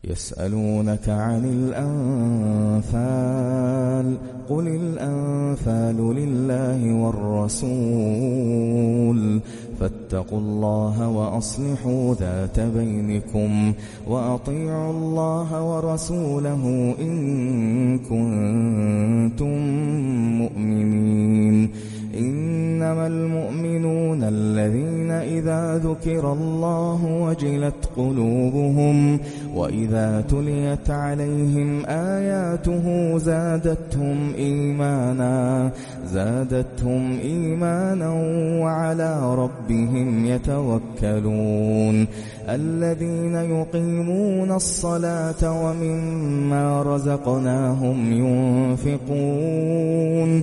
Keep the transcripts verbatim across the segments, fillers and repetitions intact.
يسألونك عن الأنفال قل الأنفال لله والرسول فاتقوا الله وأصلحوا ذات بينكم وأطيعوا الله ورسوله إن كنتم مؤمنين. إنما المؤمنون الذين إذا ذكر الله وجلت قلوبهم وإذا تليت عليهم آياته زادتهم إيمانا زادتهم إيمانا وعلى ربهم يتوكلون. الذين يقيمون الصلاة ومما رزقناهم ينفقون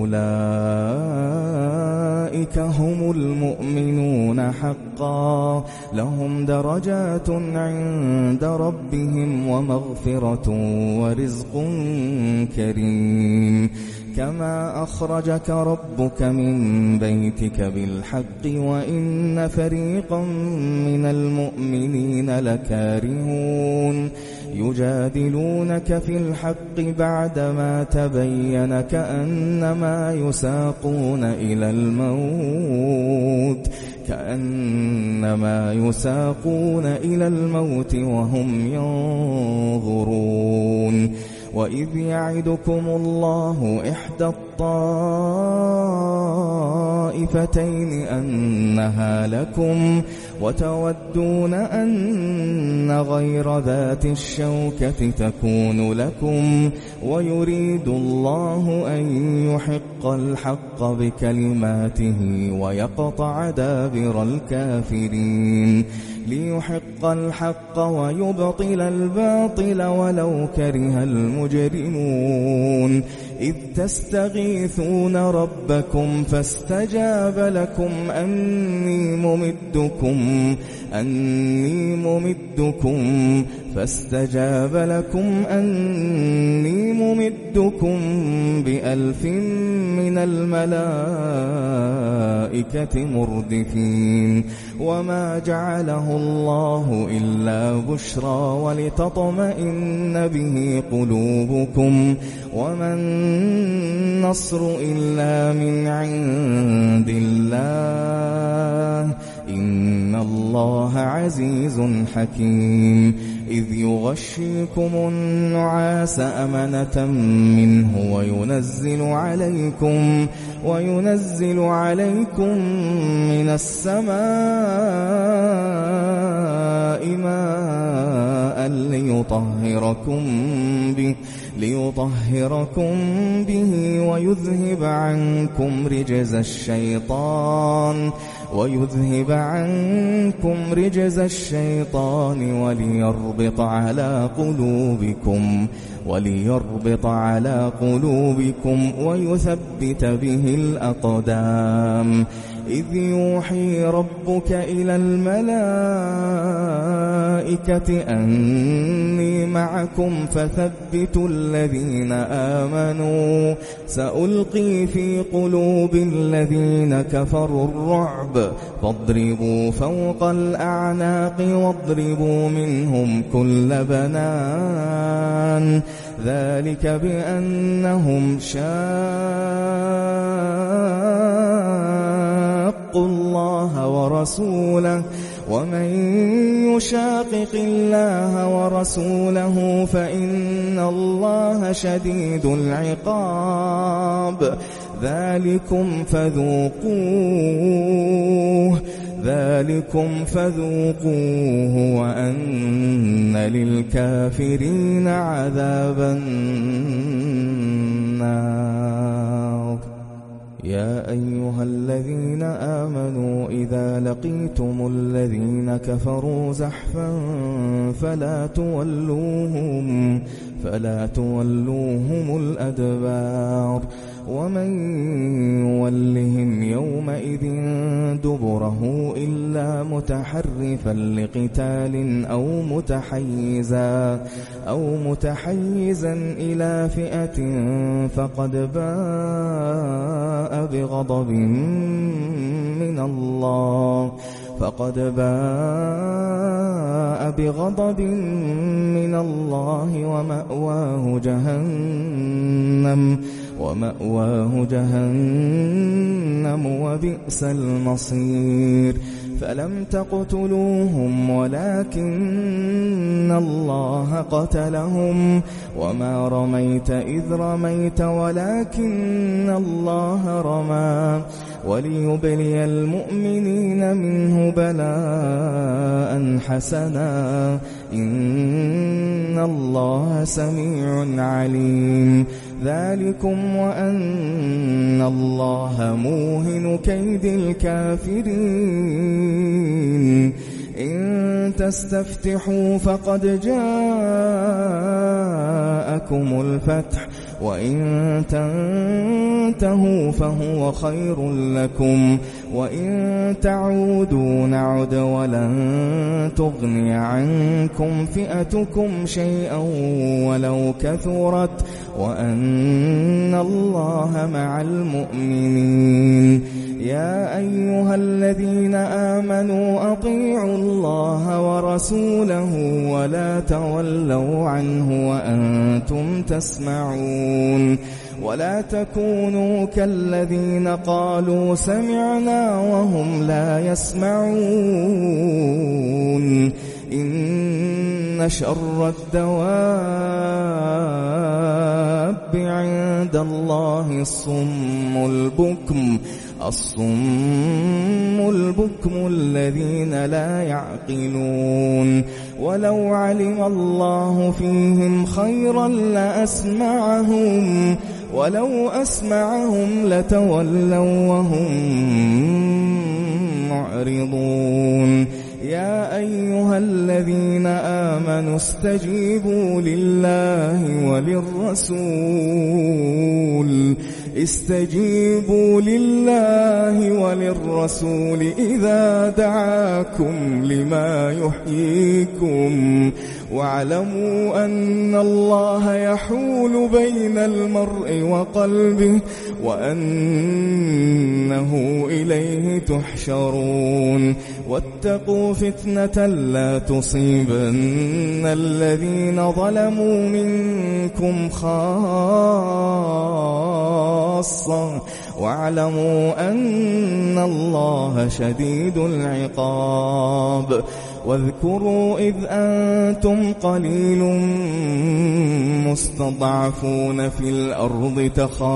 أولئك هم المؤمنون حقا لهم درجات عند ربهم ومغفرة ورزق كريم. كما أخرجك ربك من بيتك بالحق وإن فريقا من المؤمنين لكارهون يجادلونك في الحق بعدما تبين كأنما يساقون إلى الموت كأنما يساقون إلى الموت وهم ينظرون. وإذ يعدكم الله إحدى الطائفتين أنها لكم وتودون أن غير ذات الشوكة تكون لكم ويريد الله أن يحق الحق بكلماته ويقطع دابر الكافرين ليحق الحق ويبطل الباطل ولو كره المجرمون. إذ تستغيثون ربكم فاستجاب لكم أني ممدكم أني ممدكم فاستجاب لكم أني ممدكم بألف من الملائكة مردفين. وما جعله الله إلا بشرى ولتطمئن به قلوبكم وما النصر إلا من عند الله إن الله عزيز حكيم. إذ يغشيكم النعاس أمنة منه وينزل عليكم وينزل عليكم من السماء ماء ليطهركم به ليطهركم به ويذهب عنكم رجز الشيطان ويذهب عنكم رجز الشيطان وليربط على قلوبكم وليربط على قلوبكم ويثبت به الأقدام. إذ يوحي ربك إلى الملائكة أني معكم فثبتوا الذين آمنوا سألقي في قلوب الذين كفروا الرعب فاضربوا فوق الأعناق واضربوا منهم كل بنان ذلك بأنهم شاقوا الله ورسوله ومن يشاقق الله ورسوله فإن الله شديد العقاب. ذلكم فذوقوه ذلكم فذوقوه وأن للكافرين عذاب النار. يا أيها الذين آمنوا إذا لقيتم الذين كفروا زحفا فلا تولوهم فلا تولوهم الأدبار ومن يولهم يومئذ دبره إلا متحرفا لقتال أو متحيزا أو متحيزا إلى فئة فقد باء بغضب من الله فقد باء بغضب من من الله ومأواه جهنم ومأواه جهنم وبئس المصير. فلم تقتلوهم ولكن الله قتلهم وما رميت إذ رميت ولكن الله رمى وليبلي المؤمنين منه بلاء حسنا إن الله سميع عليم. ذلكم وأن الله موهن كيد الكافرين. إن تستفتحوا فقد جاءكم الفتح وإن تنتهوا فهو خير لكم وإن تعودوا نعد ولن تغني عنكم فئتكم شيئا ولو كثرت وأن الله مع المؤمنين. يا أيها الذين آمنوا أطيعوا الله ورسوله ولا تولوا عنه وأنتم تسمعون ولا تكونوا كالذين قالوا سمعنا وهم لا يسمعون. إن شر الدواب عند الله الصم البكم الصم البكم الذين لا يعقلون. ولو علم الله فيهم خيرا لأسمعهم ولو أسمعهم لتولوا وهم معرضون. يا أيها الذين آمنوا استجيبوا لله وللرسول استجيبوا لله وللرسول إذا دعاكم لما يحييكم واعلموا أن الله يحول بين المرء وقلبه وأنه إليه تحشرون. واتقوا فتنة لا تصيبن الذين ظلموا منكم خاصة واعلموا أن الله شديد العقاب. واذكروا إذ أنتم قليل مستضعفون في الأرض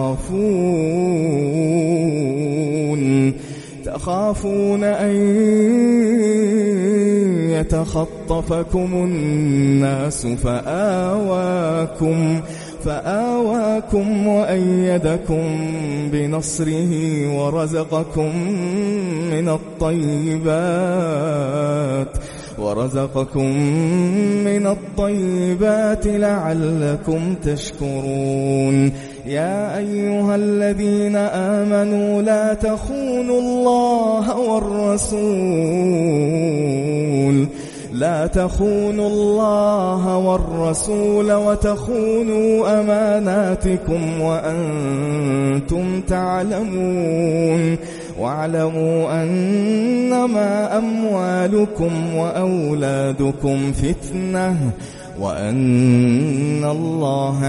تخافون تخافون أن يتخطفكم الناس فآواكم فآواكم وأيدكم بنصره ورزقكم من الطيبات ورزقكم من الطيبات لعلكم تشكرون. يا أيها الذين آمنوا لا تخونوا الله والرسول لا تخونوا الله والرسول وتخونوا أماناتكم وأنتم تعلمون. واعلموا أنما أموالكم وأولادكم فتنة وأن الله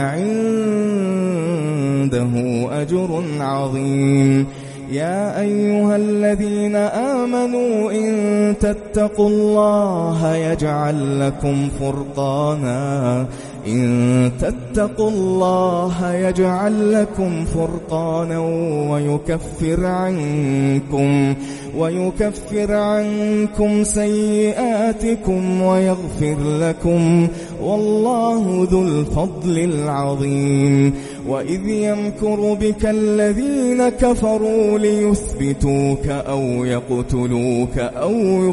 عنده أجر عظيم. يا أيها الذين آمنوا إن تتقوا الله يجعل لكم فرقانا إن تتقوا الله يجعل لكم فرقانا ويكفر عنكم ويكفر عنكم سيئاتكم ويغفر لكم والله ذو الفضل العظيم. وإذ يمكر بك الذين كفروا ليثبتوك أو يقتلوك أو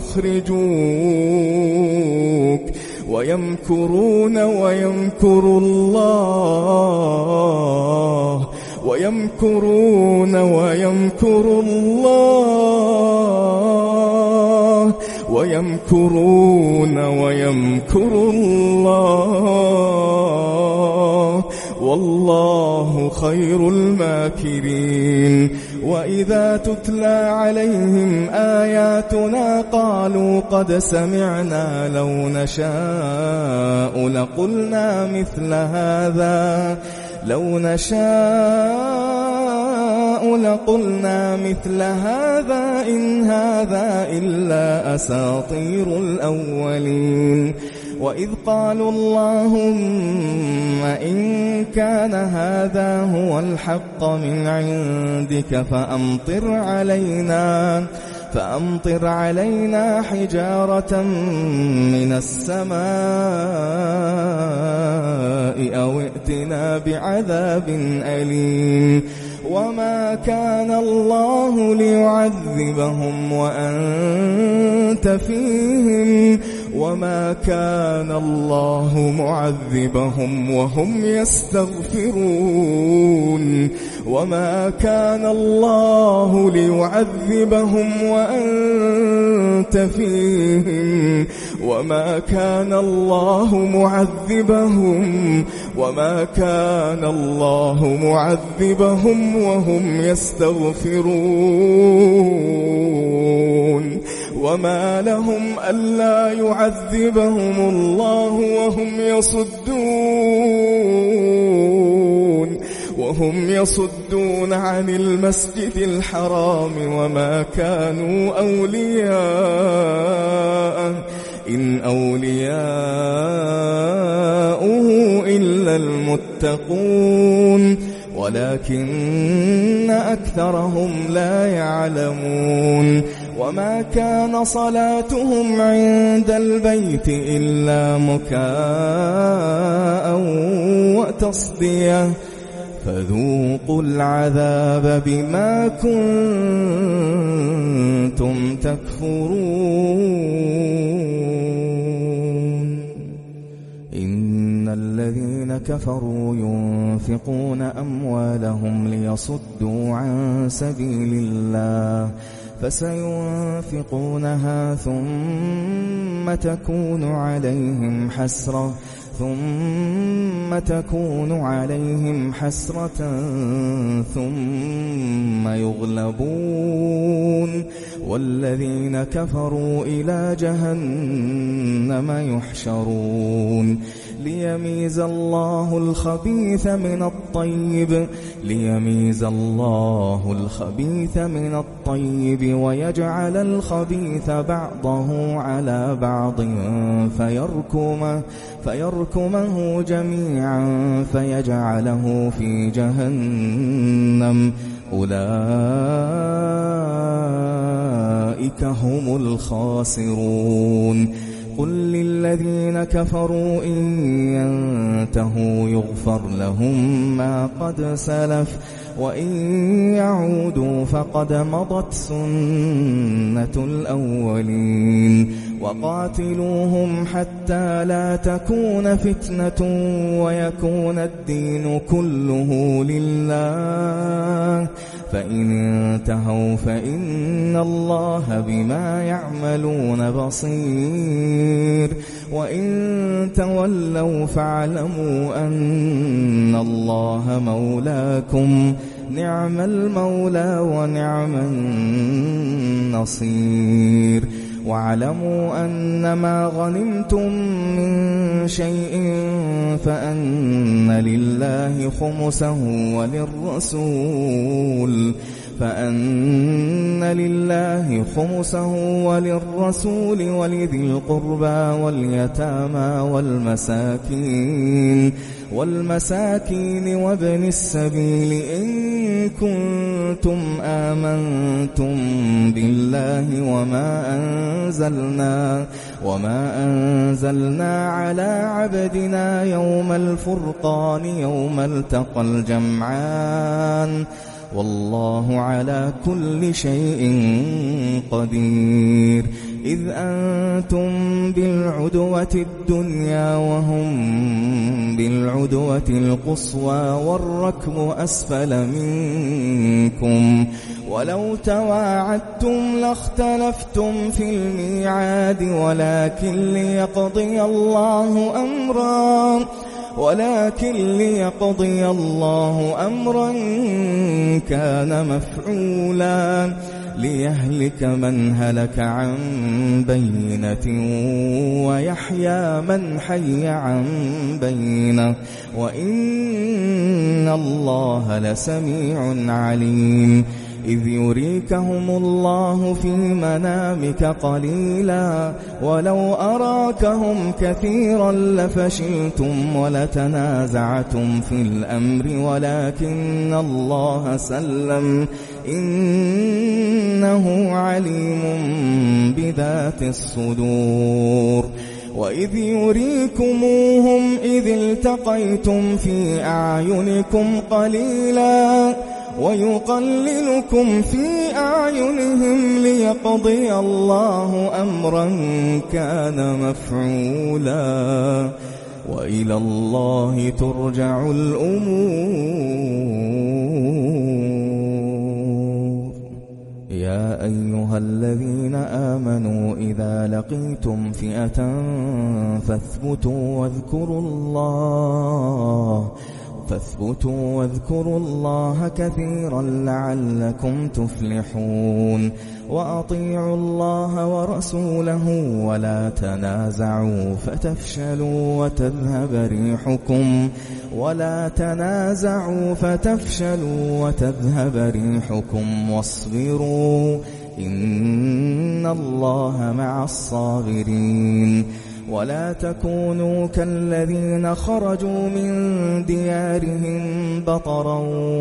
يخرجوك ويمكرون ويمكر الله ويمكرون ويمكر الله ويمكرون ويمكر الله والله خير الماكرين. وإذا تتلى عليهم آياتنا قالوا قد سمعنا لو نشاء لقلنا مثل هذا لو نشاء لقلنا مثل هذا إن هذا إلا أساطير الأولين. وإذ قالوا اللهم إن كان هذا هو الحق من عندك فأمطر علينا فأمطر علينا حجارة من السماء أو ائتنا بعذاب أليم. وما كان الله ليعذبهم وأنت فيهم وما كان الله معذبهم وهم يستغفرون. وما كان الله ليعذبهم وأنت فيهم وما كان الله معذبهم وما كان الله معذبهم وهم يستغفرون. وما لهم ألا يعذبهم الله وهم يصدون وهم يصدون عن المسجد الحرام وما كانوا أولياءه إن أولياؤه إلا المتقون ولكن أكثرهم لا يعلمون. وما كان صلاتهم عند البيت إلا مكاء وتصدية فذوقوا العذاب بما كنتم تكفرون. إن الذين كفروا ينفقون أموالهم ليصدوا عن سبيل الله فسينفقونها ثم تكون عليهم حسرة ثم تكون عليهم حسرة ثم يغلبون والذين كفروا إلى جهنم يحشرون. ليميز الله الخبيث من الطيب ليميز الله الخبيث من الطيب ويجعل الخبيث بعضه على بعض فيركمه فيركمه جميعا فيجعله في جهنم أولئك هم الخاسرون. قل للذين كفروا إن ينتهوا يغفر لهم ما قد سلف وإن يعودوا فقد مضت سنة الأولين. وقاتلوهم حتى لا تكون فتنة ويكون الدين كله لله فإن انتهوا فإن الله بما يعملون بصير. وإن تولوا فاعلموا أن الله مولاكم نعم المولى ونعم النصير. واعلموا أنما غنمتم من شيء فأن لله خمسه وللرسول فأن لله خمسه وللرسول ولذي القربى واليتامى والمساكين والمساكين وابن السبيل إن كنتم آمنتم بالله وما أنزلنا وما أنزلنا على عبدنا يوم الفرقان يوم التقى الجمعان والله على كل شيء قدير. إذ أنتم بالعدوة الدنيا وهم بالعدوة القصوى والركب أسفل منكم ولو تواعدتم لاختلفتم في الميعاد ولكن ليقضي الله أمرا ولكن ليقضي الله أمرا كان مفعولا ليهلك من هلك عن بينة ويحيى من حي عن بينة وإن الله لسميع عليم. إذ يريكهم الله في منامك قليلا ولو أراكهم كثيرا لفشلتم ولتنازعتم في الأمر ولكن الله سلم إنه عليم بذات الصدور. وإذ يريكموهم إذ التقيتم في أعينكم قليلا ويقللكم في أعينهم ليقضي الله أمرا كان مفعولا وإلى الله ترجع الأمور. يا أيها الذين آمنوا إذا لقيتم فئة فاثبتوا واذكروا الله فاثبتوا واذكروا الله كثيرا لعلكم تفلحون. وأطيعوا الله ورسوله ولا تنازعوا فتفشلوا وتذهب ريحكم ولا تنازعوا فتفشلوا وتذهب ريحكم واصبروا إن الله مع الصابرين. ولا تكونوا كالذين خرجوا من ديارهم بطرا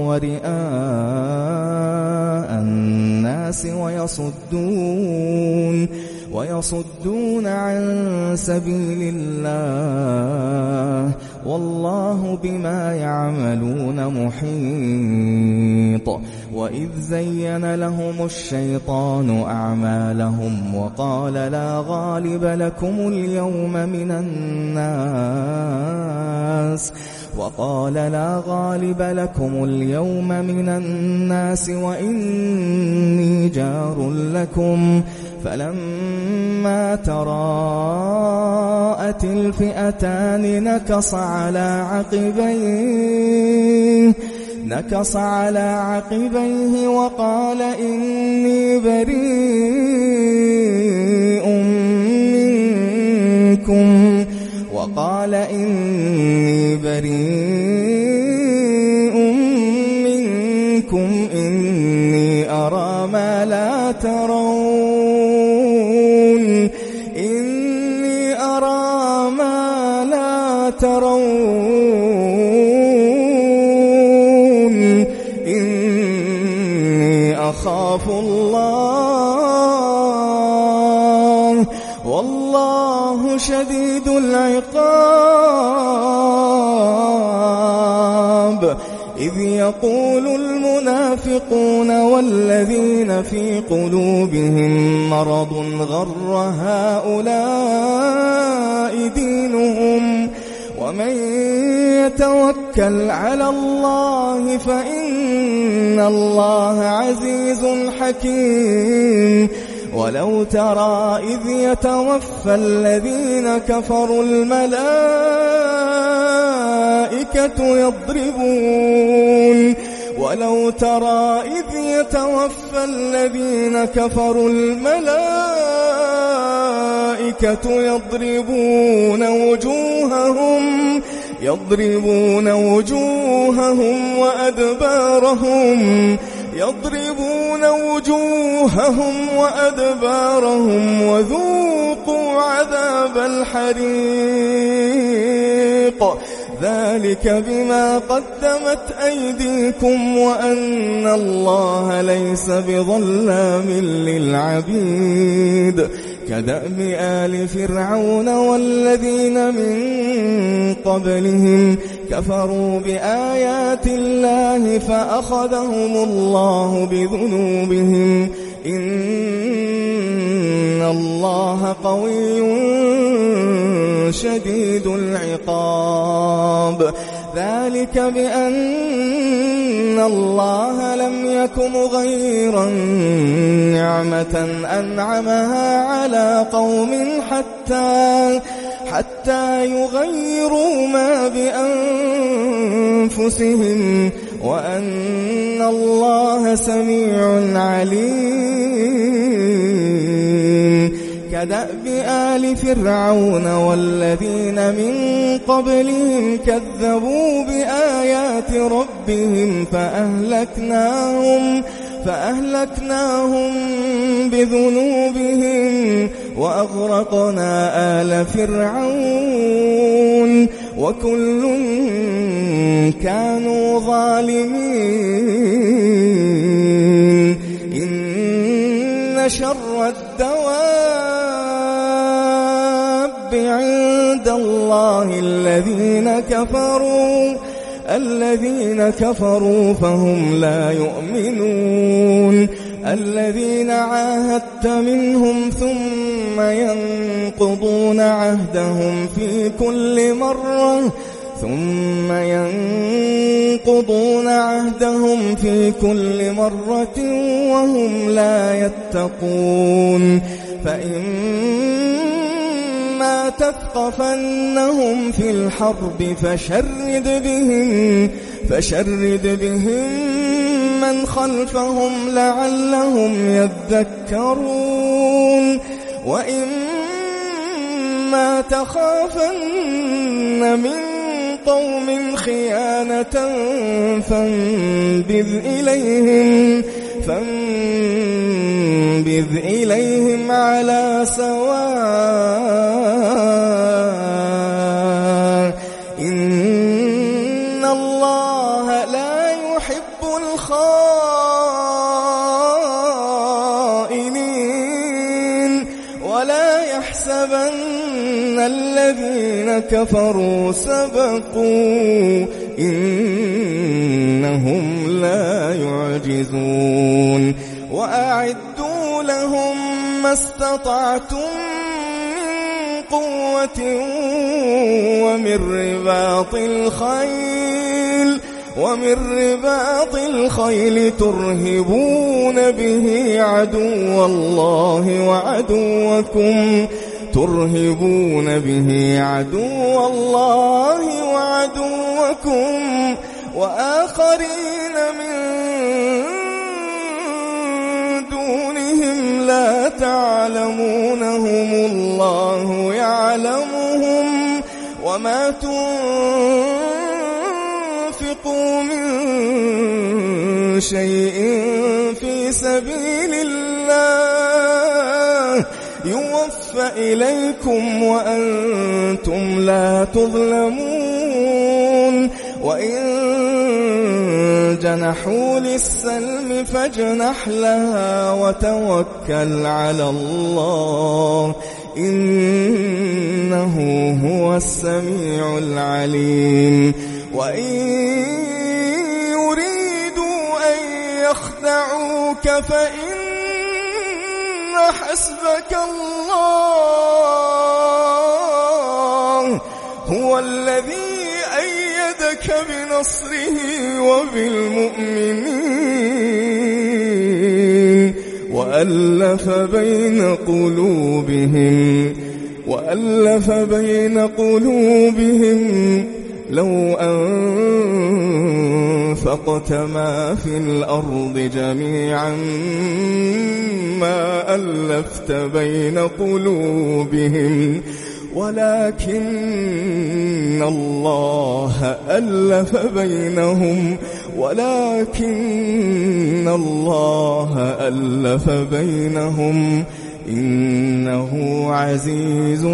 ورئاء الناس ويصدون ويصدون عن سبيل الله والله بما يعملون محيط. وإذ زين لهم الشيطان أعمالهم وقال لا غالب لكم اليوم من الناس وقال لا غالب لكم اليوم من الناس وإني جار لكم فلما تراءت الفئتان نكص على عقبيه نكص على عقبيه وقال إني بريء منكم وقال إني بريء منكم إني أرى ما لا ترون إني أرى ما لا ترون إني أخاف الله والله شديد العقاب. إذ يقول المنافقون والذين في قلوبهم مرض غر هؤلاء دينهم ومن يتوكل على الله فإن الله عزيز حكيم. ولو ترى إذ يتوفى الذين كفروا الملائكة يضربون ولو ترى إذ يتوفى الذين كفروا الملائكة يضربون وجوههم يضربون وجوههم وأدبارهم يضربون وجوههم وأدبارهم وذوقوا عذاب الحريق ذلك بما قدمت أيديكم وأن الله ليس بظلام للعبيد. كدأب آل فرعون والذين من قبلهم كفروا بآيات الله فأخذهم الله بذنوبهم إن الله قوي شديد العقاب. ذلك بأن الله لم يك مغيرا نعمة أنعمها على قوم حتى حتى يغيروا ما بأنفسهم وأن الله سميع عليم. كدأب آل فرعون والذين من قبلهم كذبوا بآيات ربهم فأهلكناهم فأهلكناهم بذنوبهم وأغرقنا آل فرعون وكل كانوا ظالمين. إن شر الدواب عند الله الذين كفروا الذين كفروا فهم لا يؤمنون. الذين عاهدت منهم ثم ينقضون عهدهم في كل مرة ثم ينقضون عهدهم في كل مرة وهم لا يتقون. فإما تثقفنهم في الحرب فشرد بهم فشرد بهم من خلفهم لعلهم يذكرون. وإما تخافن من قوم خيانة فانبذ إليهم فانبذ إليهم على سواء إن الله لا يحب الخائنين. ولا يحسبن الذين كفروا سبقوا إنهم لا يعجزون. وأعدوا لهم ما استطعتم من قوة ومن رباط الخيل ومن رباط الخيل ترهبون به عدو الله وعدوكم ترهبون به عدو الله وعدوكم وآخرين من دونهم لا تعلمونهم الله يعلمهم. وما تنفقوا من شيء في سبيل الله يوفى إليكم وأنتم لا تظلمون. وإن جنحوا للسلم فاجنح لها وتوكل على الله إنه هو السميع العليم. وإن يريدوا أن يخدعوك فإن حسبك الله هو الذي أيدك بنصره وبالمؤمنين وألف بين قلوبهم وألف بين قلوبهم لو أنفقت ما في الأرض جميعا ما ألفت بين قلوبهم ولكن الله ألف بينهم ولكن الله ألف بينهم إنه عزيز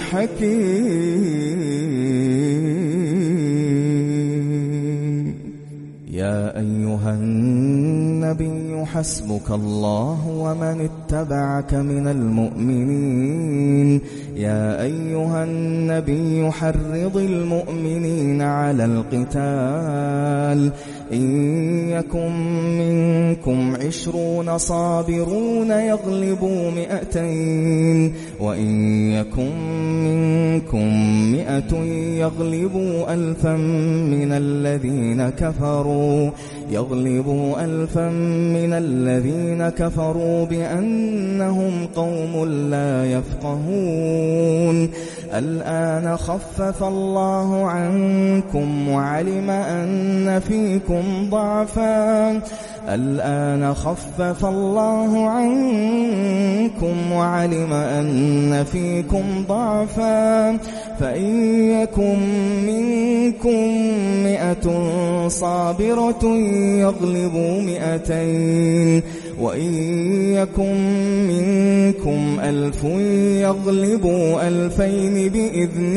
حكيم. يا أيها النبي حسبك الله ومن اتبعك من المؤمنين. يا أيها النبي حرض المؤمنين على القتال إن يكن منكم عشرون صابرون يغلبوا مئتين وإن يكن منكم مئة يغلبوا ألفا من الذين كفروا يغلبوا ألفا من الذين كفروا بأنهم قوم لا يفقهون. يشركون الآن خفف الله عنكم وعلم أن فيكم ضعفا الآن خفف الله عنكم وعلم أن فيكم ضعفا فإن يكن منكم مئة صابرة يغلبوا مئتين وإن يكن منكم ألف يغلبوا ألفين بإذن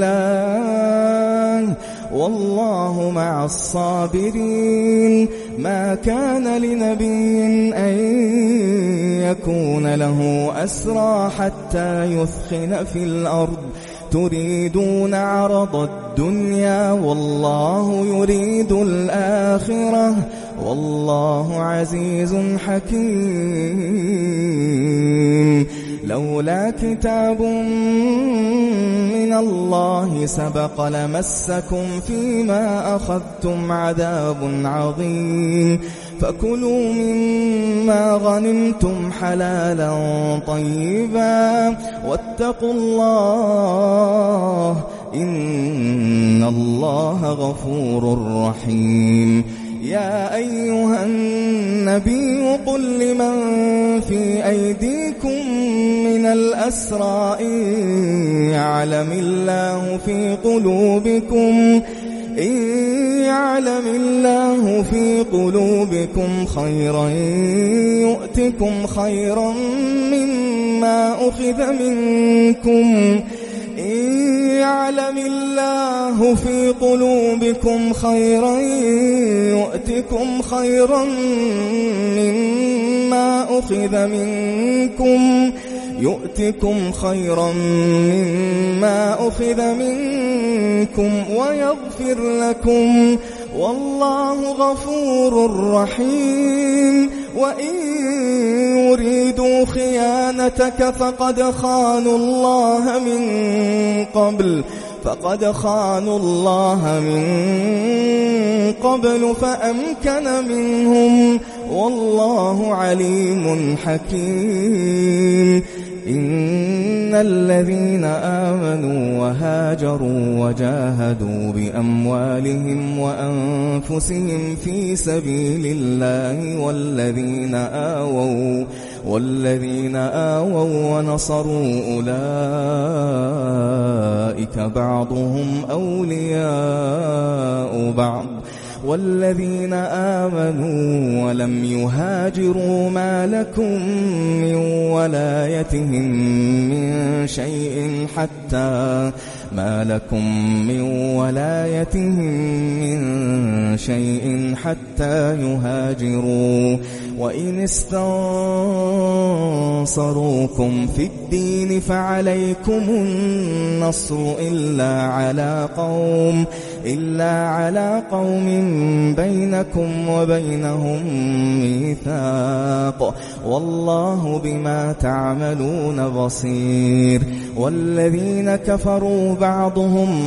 الله والله مع الصابرين ما كان لنبي أن يكون له أسرى حتى يثخن في الأرض تريدون عرض الدنيا والله يريد الآخرة والله عزيز حكيم لولا كتاب من الله سبق لمسكم فيما أخذتم عذاب عظيم فكلوا مما غنمتم حلالا طيبا واتقوا الله إن الله غفور رحيم يا أيها النبي قل لمن في أيديكم من الأسرى إن يعلم الله في قلوبكم إن يعلم الله في قلوبكم خيرا يؤتكم خيرا مما أخذ منكم إن يعلم الله في قلوبكم خيرا يؤتكم خيرا مما أخذ منكم يؤتكم خيرا مما أخذ منكم ويغفر لكم والله غفور رحيم وإن يريدوا خيانتك فقد خانوا الله من قبل فقد خانوا الله من قبل فأمكن منهم والله عليم حكيم إن الذين آمنوا وهاجروا وجاهدوا بأموالهم وأنفسهم في سبيل الله والذين آووا والذين آووا ونصروا أولئك بعضهم أولياء بعض والذين آمنوا ولم يهاجروا ما لكم من ولايتهم من شيء حتى ما لكم من ولايتهم من شيء حتى يهاجروا وإن استنصروكم في الدين فعليكم النصر إلا على قوم إلا على قوم بينكم وبينهم ميثاق والله بما تعملون بصير والذين كفروا بعضهم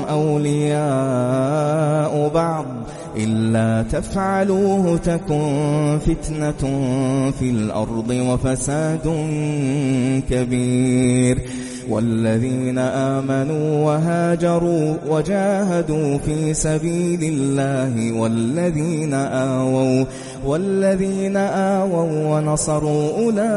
أولياء بعض إلا تفعلوه تكن فتنة في الأرض وفساد كبير والذين آمنوا وهاجروا وجاهدوا في سبيل الله والذين آووا والذين آووا ونصروا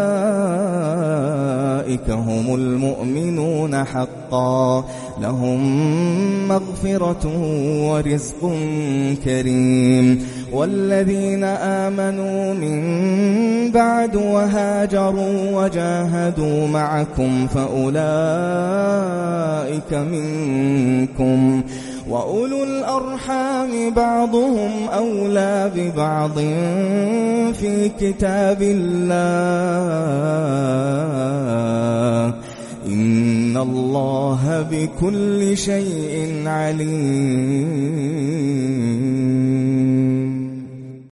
أولئك هم المؤمنون حقا لهم مغفرة ورزق كريم والذين آمنوا من بعد وهاجروا وجاهدوا معكم فأولئك منكم وأولو الأرحام بعضهم أولى ببعض في كتاب الله إن الله بكل شيء عليم.